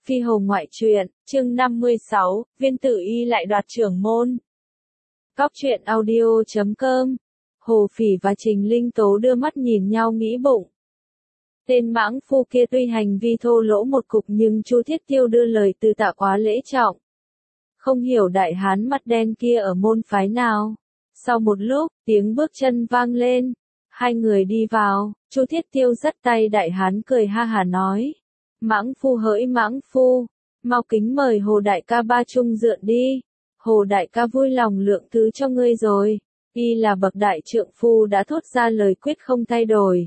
Phi Hồ ngoại truyện, chương 56, Viên Tử Y lại đoạt trưởng môn. Cóc truyện audio.com. Hồ Phỉ và Trình Linh Tố đưa mắt nhìn nhau nghĩ bụng. Tên mãng phu kia tuy hành vi thô lỗ một cục nhưng Chu Thiết Tiêu đưa lời từ tạ quá lễ trọng. Không hiểu đại hán mặt đen kia ở môn phái nào. Sau một lúc, tiếng bước chân vang lên. Hai người đi vào, Chu Thiết Tiêu dắt tay đại hán cười ha hả nói. Mãng phu hỡi mãng phu, mau kính mời Hồ đại ca ba chung dượn đi. Hồ đại ca vui lòng lượng thứ cho ngươi rồi. Y là bậc đại trượng phu đã thốt ra lời quyết không thay đổi.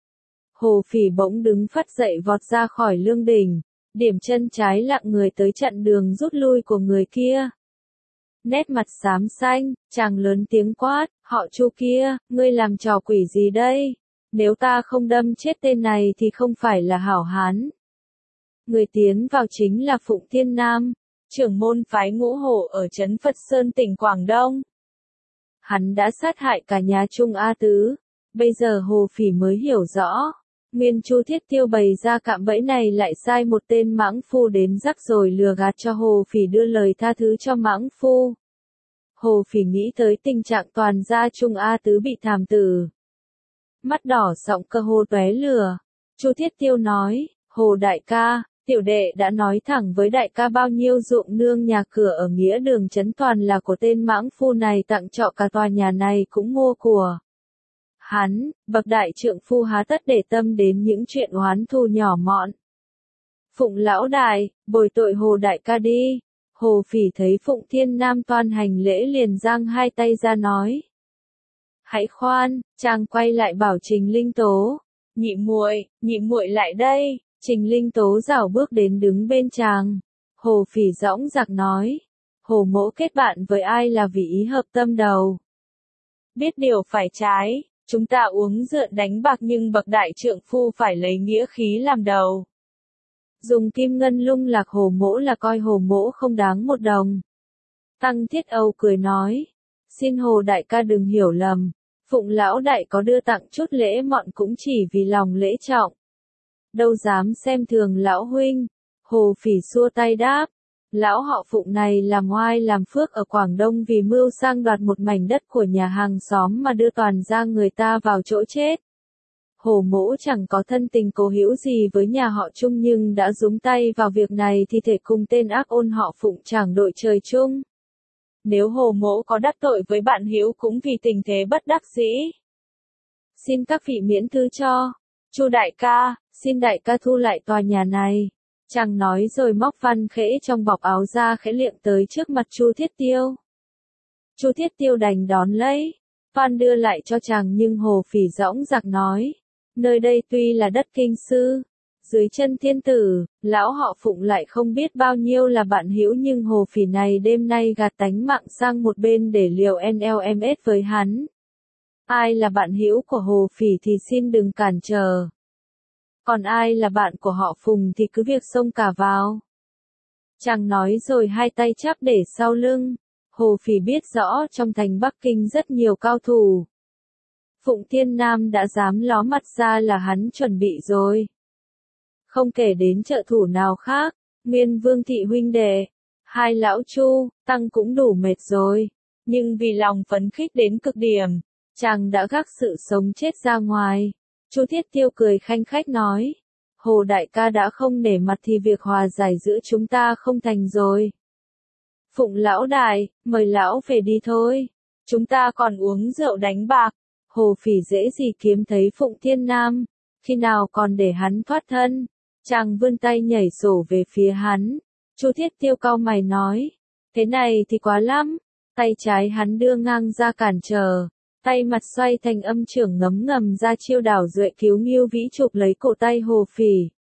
Hồ Phỉ bỗng đứng phắt dậy vọt ra khỏi lương đình, điểm chân trái lặng người tới chặn đường rút lui của người kia. Nét mặt xám xanh, chàng lớn tiếng quát, họ Chu kia, ngươi làm trò quỷ gì đây? Nếu ta không đâm chết tên này thì không phải là hảo hán. Người tiến vào chính là Phụng Thiên Nam, trưởng môn phái Ngũ Hổ ở trấn Phật Sơn tỉnh Quảng Đông. Hắn đã sát hại cả nhà Trung A Tứ, bây giờ Hồ Phỉ mới hiểu rõ. Nguyên Chu Thiết Tiêu bày ra cạm bẫy này lại sai một tên mãng phu đến rắc rồi lừa gạt cho Hồ Phỉ đưa lời tha thứ cho mãng phu. Hồ Phỉ nghĩ tới tình trạng toàn gia Trung A Tứ bị thảm tử. Mắt đỏ sọng cơ hô tóe lửa. Chu Thiết Tiêu nói, Hồ đại ca, tiểu đệ đã nói thẳng với đại ca bao nhiêu ruộng nương nhà cửa ở nghĩa đường trấn toàn là của tên mãng phu này, tặng trọ cả tòa nhà này cũng mua của hắn, bậc đại trượng phu há tất để tâm đến những chuyện oán thù nhỏ mọn. Phụng lão đại, bồi tội Hồ đại ca đi. Hồ Phỉ thấy Phụng Thiên Nam toan hành lễ liền giang hai tay ra nói. Hãy khoan, chàng quay lại bảo Trình Linh Tố. Nhị muội lại đây. Trình Linh Tố rảo bước đến đứng bên chàng. Hồ Phỉ dõng dạc nói. Hồ mỗ kết bạn với ai là vì ý hợp tâm đầu. Biết điều phải trái, chúng ta uống rượu đánh bạc nhưng bậc đại trượng phu phải lấy nghĩa khí làm đầu. Dùng kim ngân lung lạc Hồ mỗ là coi Hồ mỗ không đáng một đồng. Tăng Thiết Âu cười nói. Xin Hồ đại ca đừng hiểu lầm. Phụng lão đại có đưa tặng chút lễ mọn cũng chỉ vì lòng lễ trọng. Đâu dám xem thường lão huynh. Hồ Phỉ xua tay đáp. Lão họ Phụng này làm oai làm phước ở Quảng Đông vì mưu sang đoạt một mảnh đất của nhà hàng xóm mà đưa toàn ra người ta vào chỗ chết. Hồ mỗ chẳng có thân tình cố hữu gì với nhà họ Trung nhưng đã dúng tay vào việc này thì thể cùng tên ác ôn họ Phụng chẳng đội trời chung. Nếu Hồ mỗ có đắc tội với bạn hữu cũng vì tình thế bất đắc dĩ. Xin các vị miễn thư cho. Chu đại ca, xin đại ca thu lại tòa nhà này. Chàng nói rồi móc văn khễ trong bọc áo ra khẽ liệng tới trước mặt Chu Thiết Tiêu. Chu Thiết Tiêu đành đón lấy. Văn đưa lại cho chàng nhưng Hồ Phỉ dõng dạc nói. Nơi đây tuy là đất kinh sư. Dưới chân thiên tử, lão họ Phụng lại không biết bao nhiêu là bạn hữu nhưng Hồ Phỉ này đêm nay gạt tánh mạng sang một bên để liều NLMS với hắn. Ai là bạn hữu của Hồ Phỉ thì xin đừng cản trở. Còn ai là bạn của họ Phùng thì cứ việc xông cả vào. Chàng nói rồi hai tay chắp để sau lưng. Hồ Phỉ biết rõ trong thành Bắc Kinh rất nhiều cao thủ. Phụng Thiên Nam đã dám ló mặt ra là hắn chuẩn bị rồi. Không kể đến trợ thủ nào khác, Nguyên Vương thị huynh đệ, hai lão Chu, Tăng cũng đủ mệt rồi. Nhưng vì lòng phấn khích đến cực điểm, chàng đã gác sự sống chết ra ngoài. Chu Thiết Tiêu cười khanh khách nói. Hồ đại ca đã không nể mặt thì việc hòa giải giữa chúng ta không thành rồi. Phụng lão đại, mời lão về đi thôi. Chúng ta còn uống rượu đánh bạc. Hồ Phỉ dễ gì kiếm thấy Phụng Thiên Nam. Khi nào còn để hắn thoát thân. Chàng vươn tay nhảy sổ về phía hắn. Chu Thiết Tiêu cau mày nói. Thế này thì quá lắm. Tay trái hắn đưa ngang ra cản trở. Tay mặt xoay thành âm trưởng ngấm ngầm ra chiêu đảo duệ cứu Ngưu Vĩ chụp lấy cổ tay Hồ Phỉ.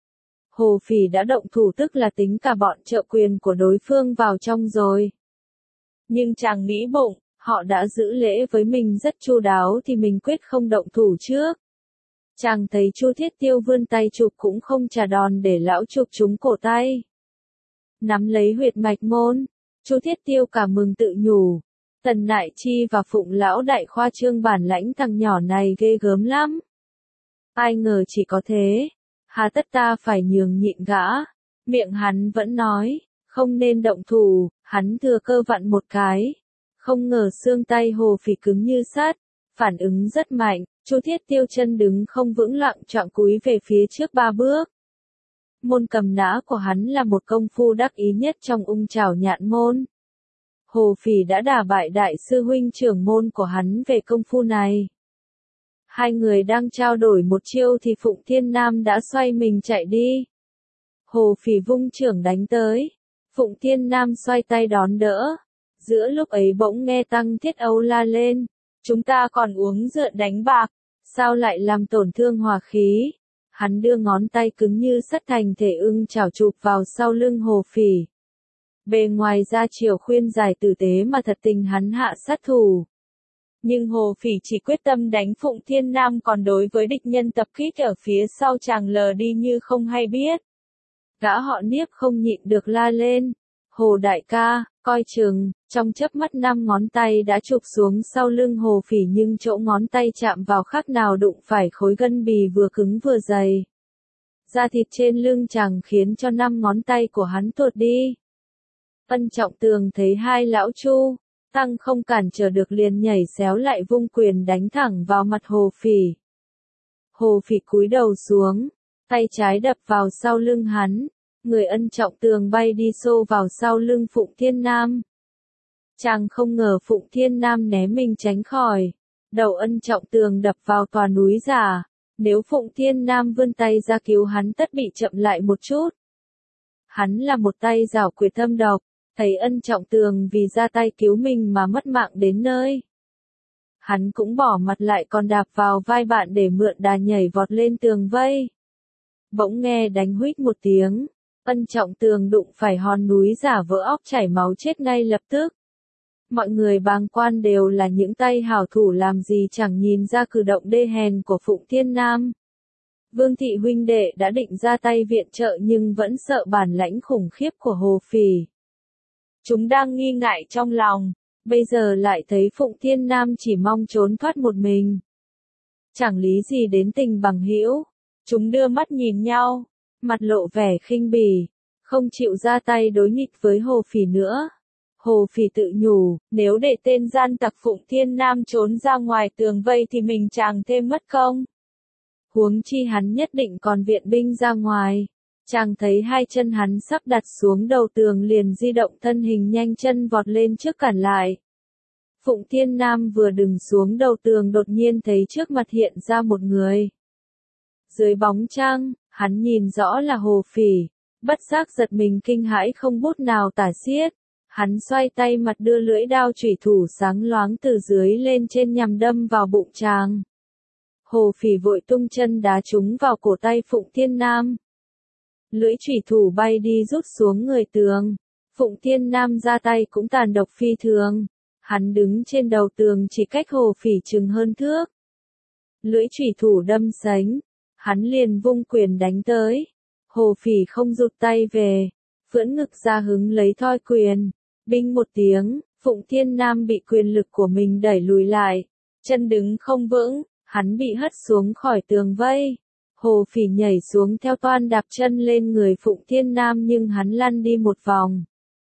Hồ Phỉ đã động thủ tức là tính cả bọn trợ quyền của đối phương vào trong rồi. Nhưng chàng nghĩ bụng, họ đã giữ lễ với mình rất chu đáo thì mình quyết không động thủ trước. Chàng thấy Chu Thiết Tiêu vươn tay chụp cũng không trả đòn để lão chụp trúng cổ tay. Nắm lấy huyệt mạch môn, Chu Thiết Tiêu cảm mừng tự nhủ. Tần Nại Chi và Phụng lão đại khoa trương bản lãnh thằng nhỏ này ghê gớm lắm. Ai ngờ chỉ có thế. Hà tất ta phải nhường nhịn gã. Miệng hắn vẫn nói, không nên động thủ, hắn thừa cơ vặn một cái. Không ngờ xương tay Hồ Phỉ cứng như sắt, phản ứng rất mạnh, Chu Thiết Tiêu chân đứng không vững lặng choạng cúi về phía trước 3 bước. Môn cầm nã của hắn là một công phu đắc ý nhất trong ung chảo nhạn môn. Hồ Phỉ đã đả bại đại sư huynh trưởng môn của hắn về công phu này. Hai người đang trao đổi một chiêu thì Phụng Thiên Nam đã xoay mình chạy đi. Hồ Phỉ vung chưởng đánh tới. Phụng Thiên Nam xoay tay đón đỡ. Giữa lúc ấy bỗng nghe Tăng Thiết Âu la lên. Chúng ta còn uống rượu đánh bạc. Sao lại làm tổn thương hòa khí? Hắn đưa ngón tay cứng như sắt thành thể ưng chảo chụp vào sau lưng Hồ Phỉ. Bề ngoài ra chiều khuyên giải tử tế mà thật tình hắn hạ sát thủ. Nhưng Hồ Phỉ chỉ quyết tâm đánh Phụng Thiên Nam, còn đối với địch nhân tập kích ở phía sau chàng lờ đi như không hay biết. Gã họ Niếp không nhịn được la lên. Hồ đại ca, coi chừng, trong chớp mắt 5 ngón tay đã chụp xuống sau lưng Hồ Phỉ, nhưng chỗ ngón tay chạm vào khác nào đụng phải khối gân bì vừa cứng vừa dày. Da thịt trên lưng chàng khiến cho 5 ngón tay của hắn tuột đi. Ân Trọng Tường thấy hai lão Chu, Tăng không cản trở được liền nhảy xéo lại vung quyền đánh thẳng vào mặt Hồ Phỉ. Hồ Phỉ cúi đầu xuống, tay trái đập vào sau lưng hắn, người Ân Trọng Tường bay đi xô vào sau lưng Phụng Thiên Nam. Chàng không ngờ Phụng Thiên Nam né mình tránh khỏi, đầu Ân Trọng Tường đập vào tòa núi giả, nếu Phụng Thiên Nam vươn tay ra cứu hắn tất bị chậm lại một chút. Hắn là một tay giảo quyệt thâm độc, thấy Ân Trọng Tường vì ra tay cứu mình mà mất mạng đến nơi. Hắn cũng bỏ mặt lại còn đạp vào vai bạn để mượn đà nhảy vọt lên tường vây. Bỗng nghe đánh huýt một tiếng, Ân Trọng Tường đụng phải hòn núi giả vỡ óc chảy máu chết ngay lập tức. Mọi người bàng quan đều là những tay hảo thủ, làm gì chẳng nhìn ra cử động đê hèn của Phụng Thiên Nam. Vương thị huynh đệ đã định ra tay viện trợ nhưng vẫn sợ bản lãnh khủng khiếp của Hồ Phỉ. Chúng đang nghi ngại trong lòng, bây giờ lại thấy Phụng Thiên Nam chỉ mong trốn thoát một mình. Chẳng lý gì đến tình bằng hữu. Chúng đưa mắt nhìn nhau, mặt lộ vẻ khinh bỉ, không chịu ra tay đối nghịch với Hồ Phỉ nữa. Hồ Phỉ tự nhủ, nếu để tên gian tặc Phụng Thiên Nam trốn ra ngoài tường vây thì mình chàng thêm mất công. Huống chi hắn nhất định còn viện binh ra ngoài. Chàng thấy hai chân hắn sắp đặt xuống đầu tường liền di động thân hình nhanh chân vọt lên trước cản lại. Phụng Thiên Nam vừa đứng xuống đầu tường đột nhiên thấy trước mặt hiện ra một người. Dưới bóng trăng, hắn nhìn rõ là Hồ Phỉ, bất giác giật mình kinh hãi không bút nào tả xiết. Hắn xoay tay mặt đưa lưỡi đao chủy thủ sáng loáng từ dưới lên trên nhằm đâm vào bụng chàng. Hồ Phỉ vội tung chân đá trúng vào cổ tay Phụng Thiên Nam. Lưỡi chủy thủ bay đi rút xuống người tường. Phụng Thiên Nam ra tay cũng tàn độc phi thường. Hắn đứng trên đầu tường chỉ cách Hồ Phỉ chừng hơn thước. Lưỡi chủy thủ đâm sánh. Hắn liền vung quyền đánh tới. Hồ Phỉ không rụt tay về. Phưỡn ngực ra hứng lấy thoi quyền. Binh một tiếng, Phụng Thiên Nam bị quyền lực của mình đẩy lùi lại. Chân đứng không vững, hắn bị hất xuống khỏi tường vây. Hồ Phỉ nhảy xuống theo toan đạp chân lên người Phụng Thiên Nam nhưng hắn lăn đi một vòng.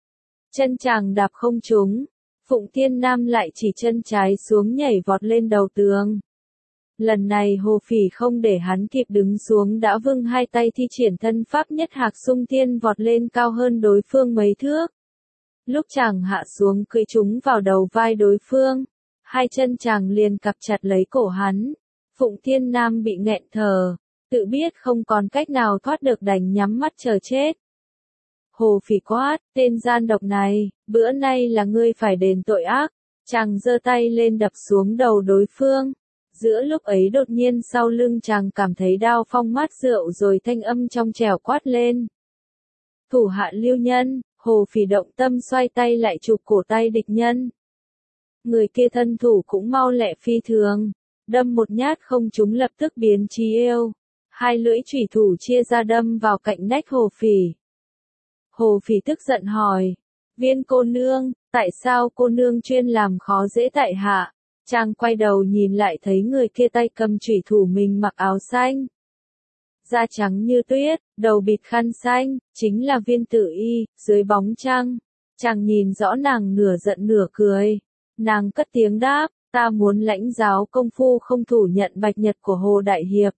Chân chàng đạp không trúng. Phụng Thiên Nam lại chỉ chân trái xuống nhảy vọt lên đầu tường. Lần này Hồ Phỉ không để hắn kịp đứng xuống đã vung hai tay thi triển thân pháp nhất hạc xung thiên vọt lên cao hơn đối phương mấy thước. Lúc chàng hạ xuống cưỡi trúng vào đầu vai đối phương, hai chân chàng liền cặp chặt lấy cổ hắn. Phụng Thiên Nam bị nghẹn thở, tự biết không còn cách nào thoát được đành nhắm mắt chờ chết. Hồ Phỉ quát, tên gian độc này, bữa nay là ngươi phải đền tội ác. Chàng giơ tay lên đập xuống đầu đối phương. Giữa lúc ấy đột nhiên sau lưng chàng cảm thấy đao phong mát rượu rồi thanh âm trong trẻo quát lên. Thủ hạ lưu nhân. Hồ Phỉ động tâm xoay tay lại chụp cổ tay địch nhân. Người kia thân thủ cũng mau lẹ phi thường. Đâm một nhát không trúng lập tức biến chí yêu. Hai lưỡi chủy thủ chia ra đâm vào cạnh nách Hồ Phỉ. Hồ Phỉ tức giận hỏi. Viên cô nương, tại sao cô nương chuyên làm khó dễ tại hạ? Chàng quay đầu nhìn lại thấy người kia tay cầm chủy thủ mình mặc áo xanh. da trắng như tuyết, đầu bịt khăn xanh, chính là Viên Tử Y, dưới bóng trăng. Chàng nhìn rõ nàng nửa giận nửa cười. Nàng cất tiếng đáp, ta muốn lãnh giáo công phu không thủ nhận bạch nhật của Hồ Đại Hiệp.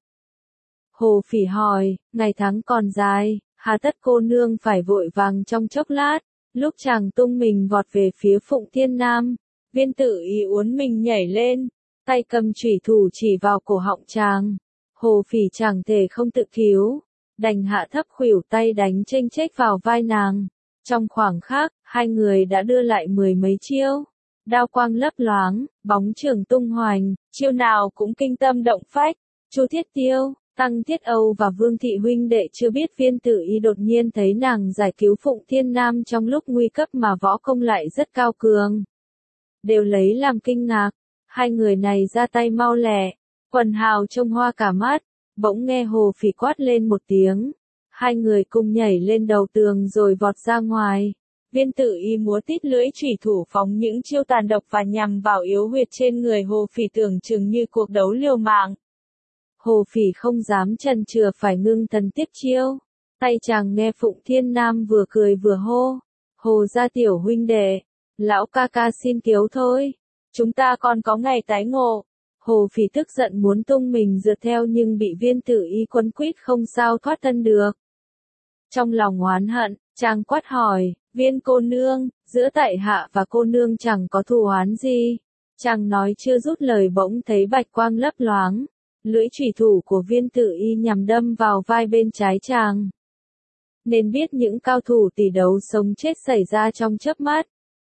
Hồ Phỉ hỏi, ngày tháng còn dài, hà tất cô nương phải vội vàng trong chốc lát. Lúc chàng tung mình vọt về phía Phụng Thiên Nam, Viên Tử Y uốn mình nhảy lên, tay cầm chủy thủ chỉ vào cổ họng chàng. Hồ Phỉ chẳng thể không tự cứu, đành hạ thấp khuỷu tay đánh chênh chếch vào vai nàng. Trong khoảng khắc, hai người đã đưa lại mười mấy chiêu. Đao quang lấp loáng, bóng trường tung hoành, chiêu nào cũng kinh tâm động phách. Chu Thiết Tiêu, Tăng Thiết Âu và Vương Thị huynh đệ chưa biết Viên Tử Y đột nhiên thấy nàng giải cứu Phụng Thiên Nam trong lúc nguy cấp mà võ công lại rất cao cường. Đều lấy làm kinh ngạc, hai người này ra tay mau lẹ, quần hào trông hoa cả mắt. Bỗng nghe Hồ Phỉ quát lên một tiếng, hai người cùng nhảy lên đầu tường rồi vọt ra ngoài. Viên Tử Y múa tít lưỡi chủy thủ phóng những chiêu tàn độc và nhằm vào yếu huyệt trên người Hồ Phỉ tưởng chừng như cuộc đấu liều mạng. Hồ Phỉ không dám chần chừ phải ngưng thần tiếp chiêu. Tay chàng nghe Phụng Thiên Nam vừa cười vừa hô, Hồ gia tiểu huynh đệ, lão ca ca xin cứu thôi, chúng ta còn có ngày tái ngộ. Hồ Phỉ tức giận muốn tung mình rượt theo nhưng bị Viên Tử Y quấn quýt không sao thoát thân được. Trong lòng oán hận, chàng quát hỏi, Viên cô nương, giữa tại hạ và cô nương chẳng có thù oán gì. Chàng nói chưa dứt lời bỗng thấy bạch quang lấp loáng, lưỡi chủy thủ của Viên Tử Y nhằm đâm vào vai bên trái chàng. Nên biết những cao thủ tỷ đấu sống chết xảy ra trong chớp mắt.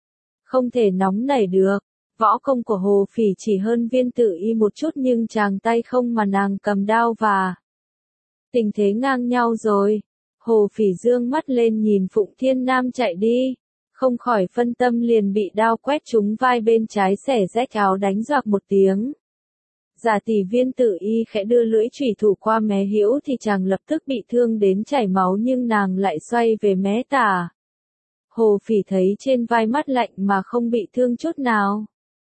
Không thể nóng nảy được. Võ công của Hồ Phỉ chỉ hơn Viên Tử Y một chút nhưng chàng tay không mà nàng cầm đao và tình thế ngang nhau rồi. Hồ Phỉ dương mắt lên nhìn Phụng Thiên Nam chạy đi, không khỏi phân tâm liền bị đao quét trúng vai bên trái xẻ rách áo đánh giặc một tiếng. Giả tỷ Viên Tử Y khẽ đưa lưỡi chủy thủ qua mé hữu thì chàng lập tức bị thương đến chảy máu nhưng nàng lại xoay về mé tả. Hồ Phỉ thấy trên vai mắt lạnh mà không bị thương chút nào.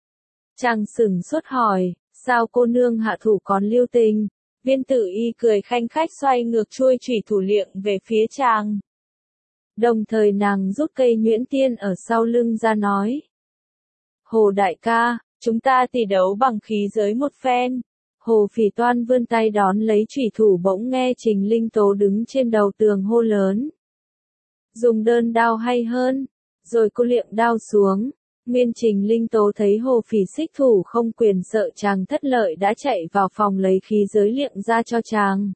Chàng sửng sốt hỏi, sao cô nương hạ thủ còn lưu tình? Viên Tử Y cười khanh khách xoay ngược chuôi chủy thủ liệng về phía chàng. Đồng thời nàng rút cây nhuyễn tiên ở sau lưng ra nói. Hồ đại ca, chúng ta tỷ đấu bằng khí giới một phen. Hồ Phỉ toan vươn tay đón lấy chủy thủ bỗng nghe Trình Linh Tố đứng trên đầu tường hô lớn. Dùng đơn đao hay hơn, rồi cô liệng đao xuống. Nguyên Trình Linh Tố thấy Hồ Phỉ xích thủ không quyền sợ chàng thất lợi đã chạy vào phòng lấy khí giới liệng ra cho chàng.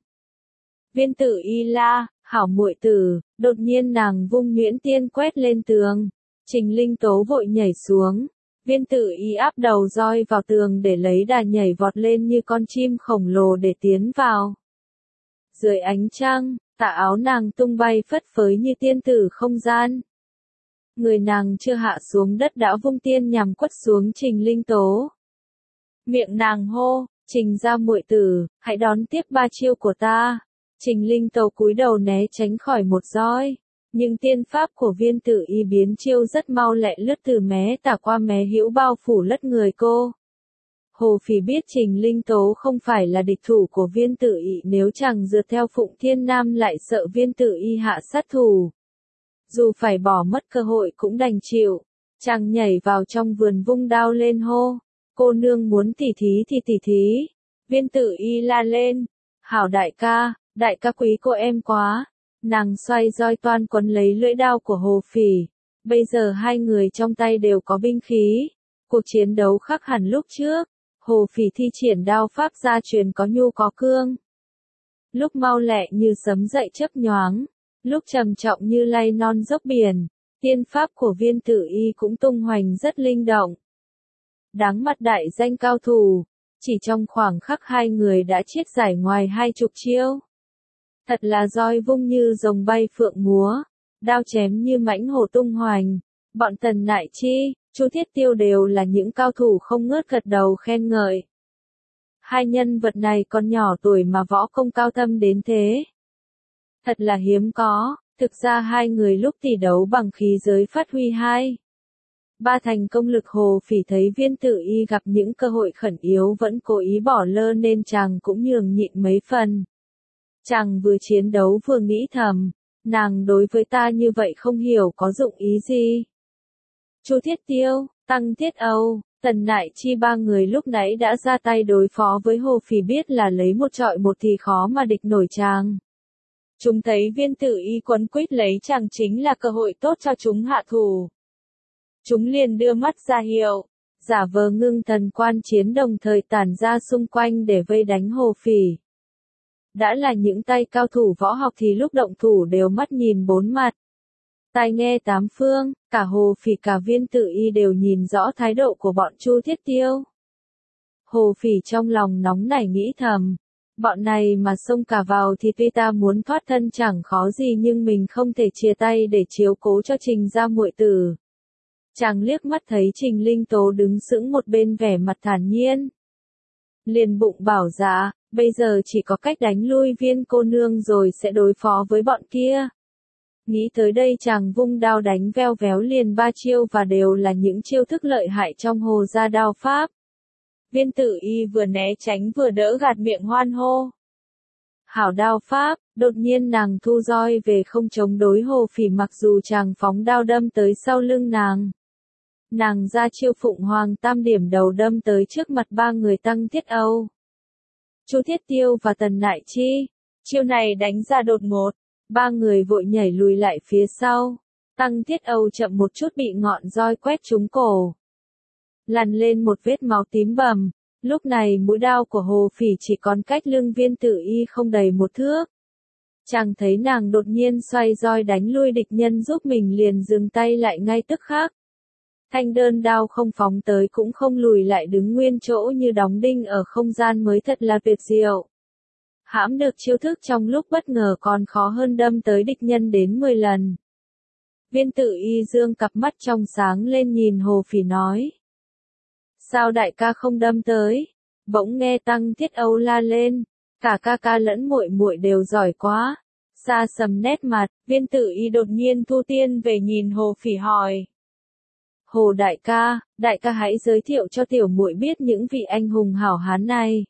Viên Tử Y la, hảo muội tử, đột nhiên nàng vung nhuyễn tiên quét lên tường. Trình Linh Tố vội nhảy xuống. Viên Tử Y áp đầu roi vào tường để lấy đà nhảy vọt lên như con chim khổng lồ để tiến vào. Dưới ánh trăng, tà áo nàng tung bay phất phới như tiên tử không gian. Người nàng chưa hạ xuống đất đã vung tiên nhằm quất xuống Trình Linh Tố. Miệng nàng hô, Trình gia muội tử, hãy đón tiếp ba chiêu của ta. Trình Linh Tố cúi đầu né tránh khỏi một roi. Nhưng tiên pháp của Viên Tử Y biến chiêu rất mau lẹ lướt từ mé tả qua mé hữu bao phủ lất người cô. Hồ Phỉ biết Trình Linh Tố không phải là địch thủ của Viên Tử Y nếu chẳng rượt theo Phụng Thiên Nam lại sợ Viên Tử Y hạ sát thủ. Dù phải bỏ mất cơ hội cũng đành chịu. Chàng nhảy vào trong vườn vung đao lên hô. Cô nương muốn tỉ thí thì tỉ thí. Viên Tử Y la lên. Hảo đại ca quý cô em quá. Nàng xoay roi toan quấn lấy lưỡi đao của Hồ Phỉ. Bây giờ hai người trong tay đều có binh khí. Cuộc chiến đấu khác hẳn lúc trước. Hồ Phỉ thi triển đao pháp gia truyền có nhu có cương. Lúc mau lẹ như sấm dậy chớp nhoáng. Lúc trầm trọng như lay non dốc biển. Tiên pháp của Viên Tử Y cũng tung hoành rất linh động. Đáng mặt đại danh cao thủ. Chỉ trong khoảng khắc hai người đã chiết giải ngoài 20 chiêu. Thật là roi vung như rồng bay phượng múa, đao chém như mãnh hổ tung hoành. Bọn Tần Nại Chi, Chu Thiết Tiêu đều là những cao thủ không ngớt gật đầu khen ngợi. Hai nhân vật này còn nhỏ tuổi mà võ công cao thâm đến thế. Thật là hiếm có, thực ra hai người lúc tỷ đấu bằng khí giới phát huy ba thành công lực. Hồ Phỉ thấy Viên Tử Y gặp những cơ hội khẩn yếu vẫn cố ý bỏ lơ nên chàng cũng nhường nhịn mấy phần. Chàng vừa chiến đấu vừa nghĩ thầm, nàng đối với ta như vậy không hiểu có dụng ý gì. Chu Thiết Tiêu, Tăng Thiết Âu, Tần Nại Chi ba người lúc nãy đã ra tay đối phó với Hồ Phỉ, biết là lấy một trọi một thì khó mà địch nổi chàng. Chúng thấy Viên Tử Y quấn quýt lấy chàng chính là cơ hội tốt cho chúng hạ thủ. Chúng liền đưa mắt ra hiệu, giả vờ ngưng thần quan chiến, đồng thời tản ra xung quanh để vây đánh Hồ Phỉ. Đã là những tay cao thủ võ học thì lúc động thủ đều mắt nhìn bốn mặt, tai nghe tám phương, cả Hồ Phỉ cả Viên Tử Y đều nhìn rõ thái độ của bọn Chu Thiết Tiêu. Hồ Phỉ trong lòng nóng nảy nghĩ thầm, bọn này mà xông cả vào thì tuy ta muốn thoát thân chẳng khó gì, nhưng mình không thể chia tay để chiếu cố cho Trình gia muội tử. Chàng liếc mắt thấy Trình Linh Tố đứng sững một bên vẻ mặt thản nhiên, liền bụng bảo dạ, bây giờ chỉ có cách đánh lui Viên cô nương rồi sẽ đối phó với bọn kia. Nghĩ tới đây chàng vung đao đánh veo véo liền 3 chiêu và đều là những chiêu thức lợi hại trong Hồ gia đao pháp. Viên Tử Y vừa né tránh vừa đỡ gạt miệng hoan hô. Hảo đao pháp, đột nhiên nàng thu roi về không chống đối Hồ Phỉ, mặc dù chàng phóng đao đâm tới sau lưng nàng. Nàng ra chiêu Phụng Hoàng Tam Điểm đầu đâm tới trước mặt ba người Tăng Thiết Âu, Chu Thiết Tiêu và Tần Nại Chi. Chiêu này đánh ra đột ngột, ba người vội nhảy lùi lại phía sau. Tăng Thiết Âu chậm một chút bị ngọn roi quét trúng cổ, lằn lên một vết máu tím bầm. Lúc này mũi đao của Hồ Phỉ chỉ còn cách lưng Viên Tử Y không đầy một thước. Chàng thấy nàng đột nhiên xoay roi đánh lui địch nhân giúp mình liền dừng tay lại ngay tức khắc. Thanh đơn đao không phóng tới cũng không lùi lại, đứng nguyên chỗ như đóng đinh ở không gian mới thật là tuyệt diệu. Hãm được chiêu thức trong lúc bất ngờ còn khó hơn đâm tới địch nhân đến 10 lần. Viên Tử Y dương cặp mắt trong sáng lên nhìn Hồ Phỉ nói. Sao đại ca không đâm tới? Bỗng nghe Tăng Thiết Âu la lên, cả ca ca lẫn muội muội đều giỏi quá. Xa sầm nét mặt, Viên Tử Y đột nhiên thu tiên về nhìn Hồ Phỉ hỏi. Hồ đại ca hãy giới thiệu cho tiểu muội biết những vị anh hùng hảo hán này.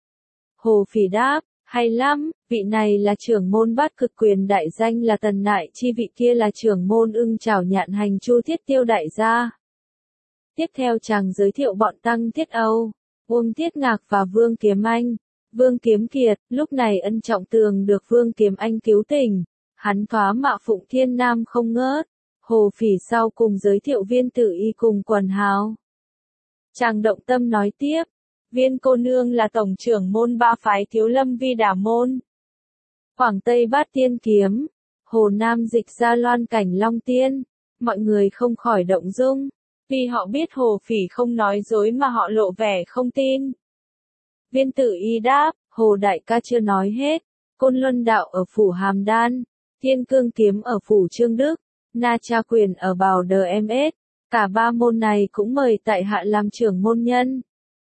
Hồ Phỉ đáp, hay lắm, vị này là trưởng môn Bát Cực Quyền đại danh là Tần Nại Chi, vị kia là trưởng môn Ưng Chảo Nhạn Hành Chu Thiết Tiêu đại gia. Tiếp theo chàng giới thiệu bọn Tăng Thiết Âu, Uông Thiết Ngạc và Vương Kiếm Anh. Vương Kiếm Kiệt, lúc này Ân Trọng Tường được Vương Kiếm Anh cứu tỉnh, hắn thoá mạ Phụng Thiên Nam không ngớt. Hồ Phỉ sau cùng giới thiệu Viên Tử Y cùng quần hào. Chàng động tâm nói tiếp, Viên cô nương là tổng trưởng môn ba phái Thiếu Lâm Vi Đà môn, Quảng Tây Bát Tiên Kiếm, Hồ Nam Dịch Gia Loan Cảnh Long Tiên. Mọi người không khỏi động dung, vì họ biết Hồ Phỉ không nói dối mà họ lộ vẻ không tin. Viên Tử Y đáp, Hồ đại ca chưa nói hết, Côn Luân Đạo ở phủ Hàm Đan, Thiên Cương Kiếm ở phủ Trương Đức, Na Cha Quyền ở Bào DMS, cả ba môn này cũng mời tại hạ làm trưởng môn nhân.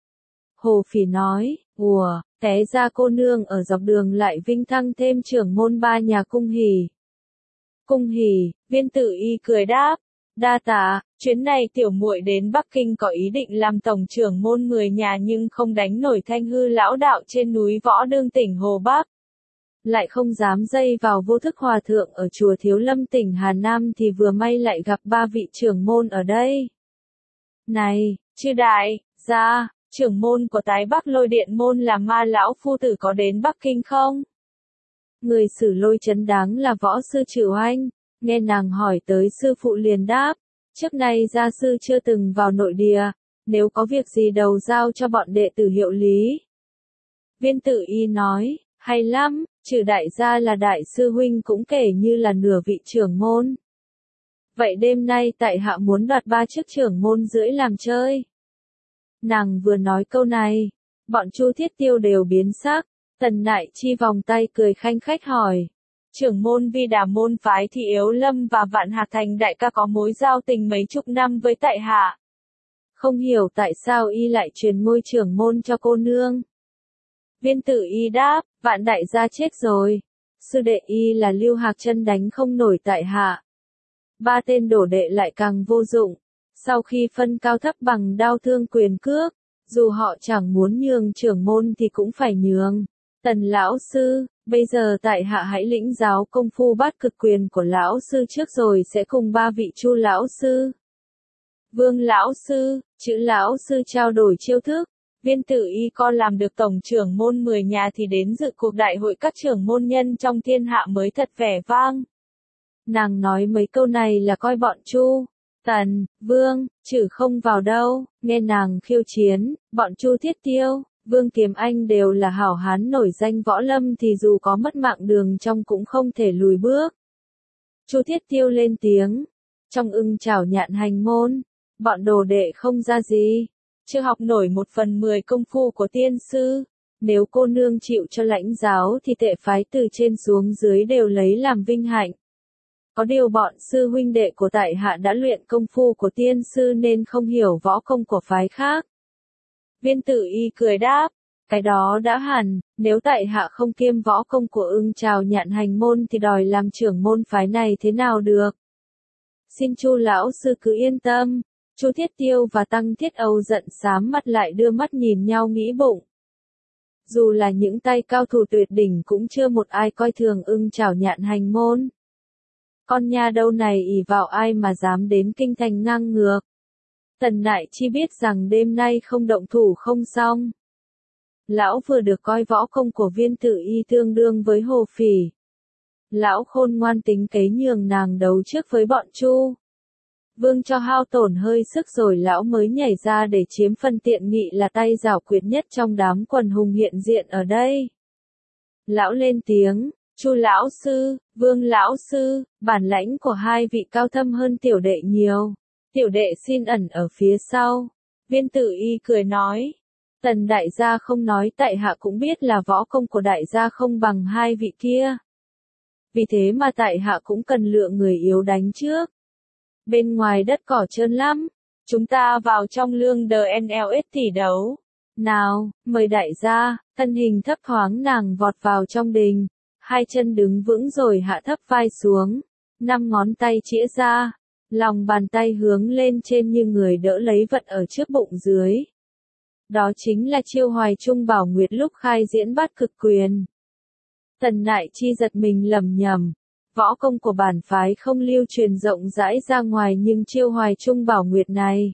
Hồ Phỉ nói, té ra cô nương ở dọc đường lại vinh thăng thêm trưởng môn ba nhà Cung Hỉ. Cung Hỉ, Viên Tử Y cười đáp, đa tạ, chuyến này tiểu muội đến Bắc Kinh có ý định làm tổng trưởng môn 10 nhà nhưng không đánh nổi Thanh Hư lão đạo trên núi Võ Đương tỉnh Hồ Bắc. Lại không dám dây vào Vô Thức Hòa Thượng ở chùa Thiếu Lâm tỉnh Hà Nam thì vừa may lại gặp ba vị trưởng môn ở đây. Này, chư đại gia, trưởng môn của Tái Bắc Lôi Điện môn là Ma lão phu tử có đến Bắc Kinh không? Người xử Lôi Chấn đáng là võ sư Trử Oanh, nghe nàng hỏi tới sư phụ liền đáp, trước nay gia sư chưa từng vào nội địa, nếu có việc gì đầu giao cho bọn đệ tử hiệu lý. Viên Tử Y nói, hay lắm, Trừ đại gia là đại sư huynh cũng kể như là nửa vị trưởng môn. Vậy đêm nay tại hạ muốn đoạt 3 chức trưởng môn rưỡi làm chơi. Nàng vừa nói câu này, bọn Chu Thiết Tiêu đều biến sắc. Tần Nại Chi vòng tay cười khanh khách hỏi, trưởng môn Vi Đà môn phái thì Yếu Lâm và Vạn Hạc Thành đại ca có mối giao tình mấy chục năm với tại hạ. Không hiểu tại sao y lại truyền ngôi trưởng môn cho cô nương. Viên Tử Y đáp, Vạn đại gia chết rồi, sư đệ y là Lưu Hạc Chân đánh không nổi tại hạ. 3 tên đổ đệ lại càng vô dụng, sau khi phân cao thấp bằng đao thương quyền cước, dù họ chẳng muốn nhường trưởng môn thì cũng phải nhường. Tần lão sư, Bây giờ tại hạ hãy lĩnh giáo công phu bát cực quyền của lão sư trước rồi sẽ cùng ba vị Chu lão sư, Vương lão sư, chữ lão sư trao đổi chiêu thức. Viên Tử Y con làm được tổng trưởng môn 10 nhà thì đến dự cuộc đại hội các trưởng môn nhân trong thiên hạ mới thật vẻ vang. Nàng nói mấy câu này là coi bọn Chu, Tần, Vương, Trử không vào đâu, nghe nàng khiêu chiến, bọn Chu Thiết Tiêu, Vương Kiếm Anh đều là hảo hán nổi danh võ lâm thì dù có mất mạng đường trong cũng không thể lùi bước. Chu Thiết Tiêu lên tiếng, trong Ưng Chảo Nhạn Hành môn, bọn đồ đệ không ra gì, chưa học nổi 1/10 công phu của tiên sư, nếu cô nương chịu cho lãnh giáo thì tệ phái từ trên xuống dưới đều lấy làm vinh hạnh. Có điều bọn sư huynh đệ của tại hạ đã luyện công phu của tiên sư nên không hiểu võ công của phái khác. Viên Tử Y cười đáp, cái đó đã hẳn, nếu tại hạ không kiêm võ công của Ưng Chảo Nhạn Hành môn thì đòi làm trưởng môn phái này thế nào được. Xin Chu lão sư cứ yên tâm. Chu Thiết Tiêu và Tăng Thiết Âu giận xám mặt lại đưa mắt nhìn nhau nghĩ bụng. Dù là những tay cao thủ tuyệt đỉnh cũng chưa một ai coi thường Ưng Chảo Nhạn Hành môn. Con nha đâu này ỷ vào ai mà dám đến kinh thành ngang ngược. Tần Nại Chi biết rằng đêm nay không động thủ không xong. Lão vừa được coi võ công của Viên Tử Y tương đương với Hồ Phỉ. Lão khôn ngoan tính kế nhường nàng đấu trước với bọn Chu, Vương cho hao tổn hơi sức rồi lão mới nhảy ra để chiếm phần tiện nghị là tay giảo quyệt nhất trong đám quần hùng hiện diện ở đây. Lão lên tiếng, Chu lão sư, Vương lão sư, bản lãnh của hai vị cao thâm hơn tiểu đệ nhiều. Tiểu đệ xin ẩn ở phía sau. Viên Tử Y cười nói, Tần đại gia không nói tại hạ cũng biết là võ công của đại gia không bằng hai vị kia. Vì thế mà tại hạ cũng cần lựa người yếu đánh trước. Bên ngoài đất cỏ trơn lắm, chúng ta vào trong lương DNLS tỷ đấu. Nào, mời đại gia, thân hình thấp thoáng nàng vọt vào trong đình, hai chân đứng vững rồi hạ thấp vai xuống, 5 ngón tay chĩa ra, lòng bàn tay hướng lên trên như người đỡ lấy vật ở trước bụng dưới. Đó chính là chiêu Hoài Trung Bảo Nguyệt lúc khai diễn bát cực quyền. Tần Nại Chi giật mình lẩm nhẩm. Võ công của bản phái không lưu truyền rộng rãi ra ngoài nhưng chiêu Hoài Trung Bảo Nguyệt này.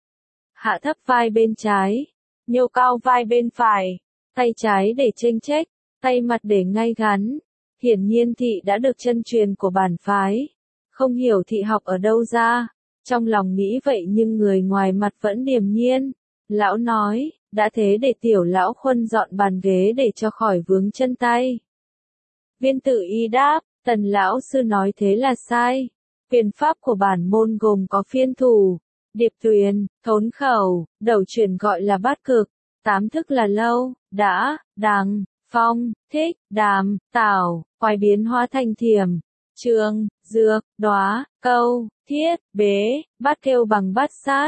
Hạ thấp vai bên trái, nhô cao vai bên phải, tay trái để chênh chếch, tay mặt để ngay ngắn. Hiển nhiên thị đã được chân truyền của bản phái. Không hiểu thị học ở đâu ra. Trong lòng nghĩ vậy nhưng người ngoài mặt vẫn điềm nhiên. Lão nói, đã thế để tiểu lão Khuân dọn bàn ghế để cho khỏi vướng chân tay. Viên Tử Y đáp, Tần lão sư nói thế là sai. Quyền pháp của bản môn gồm có phiên thủ, điệp tuyền, thốn khẩu, đầu chuyển gọi là bát cực, 8 thức là lâu, đã, đằng, phong, thích, đàm, tảo, quái biến hóa thành thiểm, trường, dược, đóa, câu, thiết, bế, bát kêu bằng bát sát,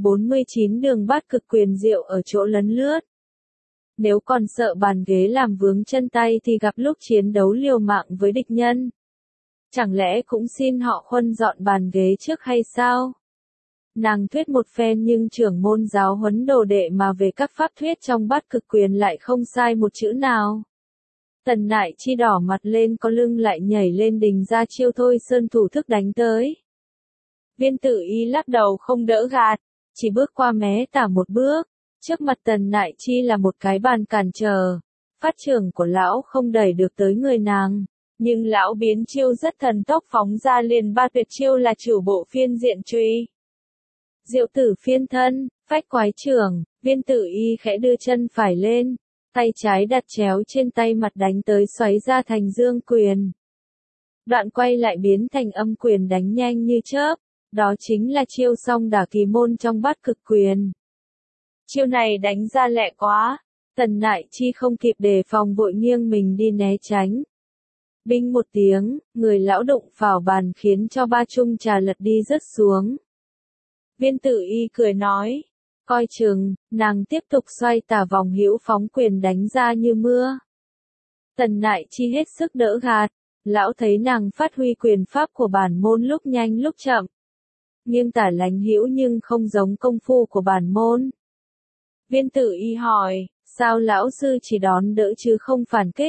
49 đường bát cực quyền diệu ở chỗ lấn lướt. Nếu còn sợ bàn ghế làm vướng chân tay thì gặp lúc chiến đấu liều mạng với địch nhân. Chẳng lẽ cũng xin họ Khuân dọn bàn ghế trước hay sao? Nàng thuyết một phen nhưng trưởng môn giáo huấn đồ đệ mà về các pháp thuyết trong bát cực quyền lại không sai một chữ nào. Tần Nại Chi đỏ mặt lên có lưng lại nhảy lên đình ra chiêu Thôi Sơn thủ thức đánh tới. Viên Tử Y lắc đầu không đỡ gạt, chỉ bước qua mé tả một bước. Trước mặt Tần Nại Chi là một cái bàn cản trở. Phát trưởng của lão không đẩy được tới người nàng. Nhưng lão biến chiêu rất thần tốc phóng ra liền 3 tuyệt chiêu là chủ bộ phiên diện truy, diệu tử phiên thân, phách quái trưởng. Viên Tử Y khẽ đưa chân phải lên, tay trái đặt chéo trên tay mặt đánh tới xoáy ra thành dương quyền. Đoạn quay lại biến thành âm quyền đánh nhanh như chớp. Đó chính là chiêu song đả kỳ môn trong bát cực quyền. Chiêu này đánh ra lẹ quá, Tần Nại Chi không kịp đề phòng vội nghiêng mình đi né tránh. Binh một tiếng, người lão đụng vào bàn khiến cho 3 chung trà lật đi rớt xuống. Viên Tử Y cười nói, coi chừng, nàng tiếp tục xoay tả vòng hữu phóng quyền đánh ra như mưa. Tần Nại Chi hết sức đỡ gạt, lão thấy nàng phát huy quyền pháp của bản môn lúc nhanh lúc chậm. Nghiêng tả lánh hữu nhưng không giống công phu của bản môn. Viên Tử Y hỏi, sao lão sư chỉ đón đỡ chứ không phản kích?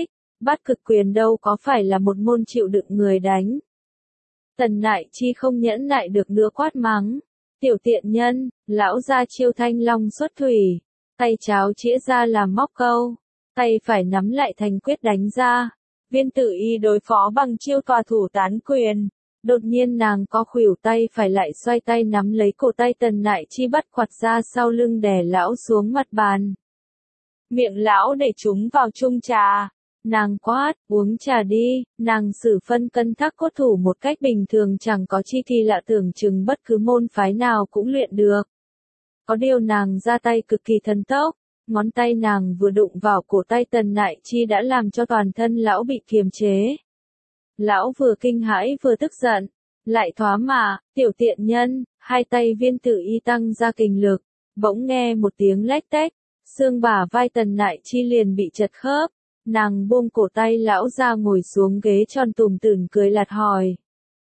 Bát cực quyền đâu có phải là một môn chịu đựng người đánh. Tần Nại Chi không nhẫn nại được nữa quát mắng. Tiểu tiện nhân, lão ra chiêu thanh long xuất thủy. Tay cháo chĩa ra làm móc câu. Tay phải nắm lại thành quyết đánh ra. Viên Tử Y đối phó bằng chiêu tòa thủ tán quyền. Đột nhiên nàng có khuỷu tay phải lại xoay tay nắm lấy cổ tay Tần Nại Chi bắt quạt ra sau lưng đè lão xuống mặt bàn. Miệng lão để chúng vào chung trà. Nàng quát, uống trà đi, nàng sử phân cân thác cốt thủ một cách bình thường chẳng có chi thì lạ tưởng chừng bất cứ môn phái nào cũng luyện được. Có điều nàng ra tay cực kỳ thần tốc, ngón tay nàng vừa đụng vào cổ tay Tần Nại Chi đã làm cho toàn thân lão bị kiềm chế. Lão vừa kinh hãi vừa tức giận, lại thoá mà, tiểu tiện nhân, hai tay Viên Tử Y tăng ra kình lực, bỗng nghe một tiếng lách tách, xương bả vai Tần Nại Chi liền bị chật khớp. Nàng buông cổ tay lão ra ngồi xuống ghế tròn tủm tỉm cười lạt hỏi.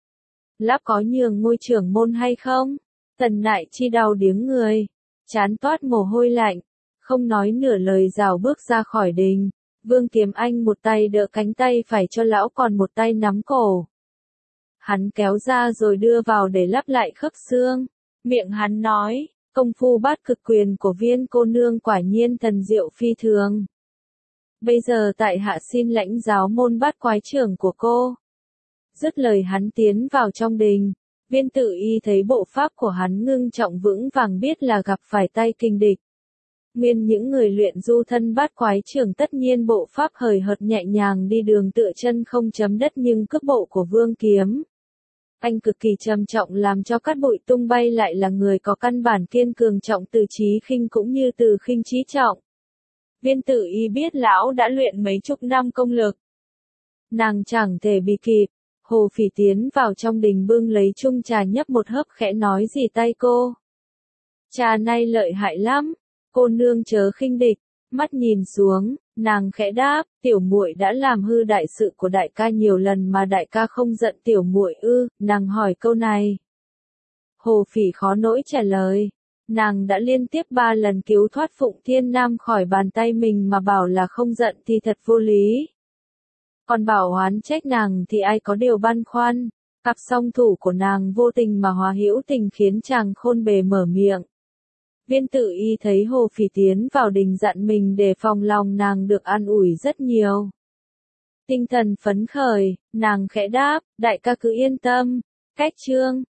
Láp có nhường ngôi trưởng môn hay không? Tần Nại Chi đau điếng người, chán toát mồ hôi lạnh, không nói nửa lời rảo bước ra khỏi đình. Vương Kiếm Anh một tay đỡ cánh tay phải cho lão còn một tay nắm cổ. Hắn kéo ra rồi đưa vào để lắp lại khớp xương. Miệng hắn nói, công phu bát cực quyền của Viên cô nương quả nhiên thần diệu phi thường. Bây giờ tại hạ xin lãnh giáo môn bát quái trưởng của cô. Dứt lời hắn tiến vào trong đình. Viên Tử Y thấy bộ pháp của hắn ngưng trọng vững vàng biết là gặp phải tay kình địch. Nguyên những người luyện du thân bát quái trưởng tất nhiên bộ pháp hời hợt nhẹ nhàng đi đường tựa chân không chấm đất, nhưng cước bộ của Vương Kiếm Anh cực kỳ trầm trọng làm cho cát bụi tung bay, lại là người có căn bản kiên cường trọng từ trí khinh cũng như từ khinh trí trọng. Viên Tử Y biết lão đã luyện mấy chục năm công lực. Nàng chẳng thể bị kịp. Hồ Phỉ tiến vào trong đình bưng lấy chung trà nhấp một hớp khẽ nói gì tay cô. Trà này lợi hại lắm, cô nương chớ khinh địch. Mắt nhìn xuống, nàng khẽ đáp, tiểu muội đã làm hư đại sự của đại ca nhiều lần mà đại ca không giận tiểu muội ư? Nàng hỏi câu này. Hồ Phỉ khó nỗi trả lời. Nàng đã liên tiếp 3 lần cứu thoát Phụng Thiên Nam khỏi bàn tay mình mà bảo là không giận thì thật vô lý. Còn bảo oán trách nàng thì ai có điều băn khoăn. Cặp song thủ của nàng vô tình mà hóa hữu tình khiến chàng khôn bề mở miệng. Viên Tử Y thấy Hồ Phỉ tiến vào đình dặn mình để phòng lòng nàng được an ủi rất nhiều. Tinh thần phấn khởi, nàng khẽ đáp, đại ca cứ yên tâm. Cách chương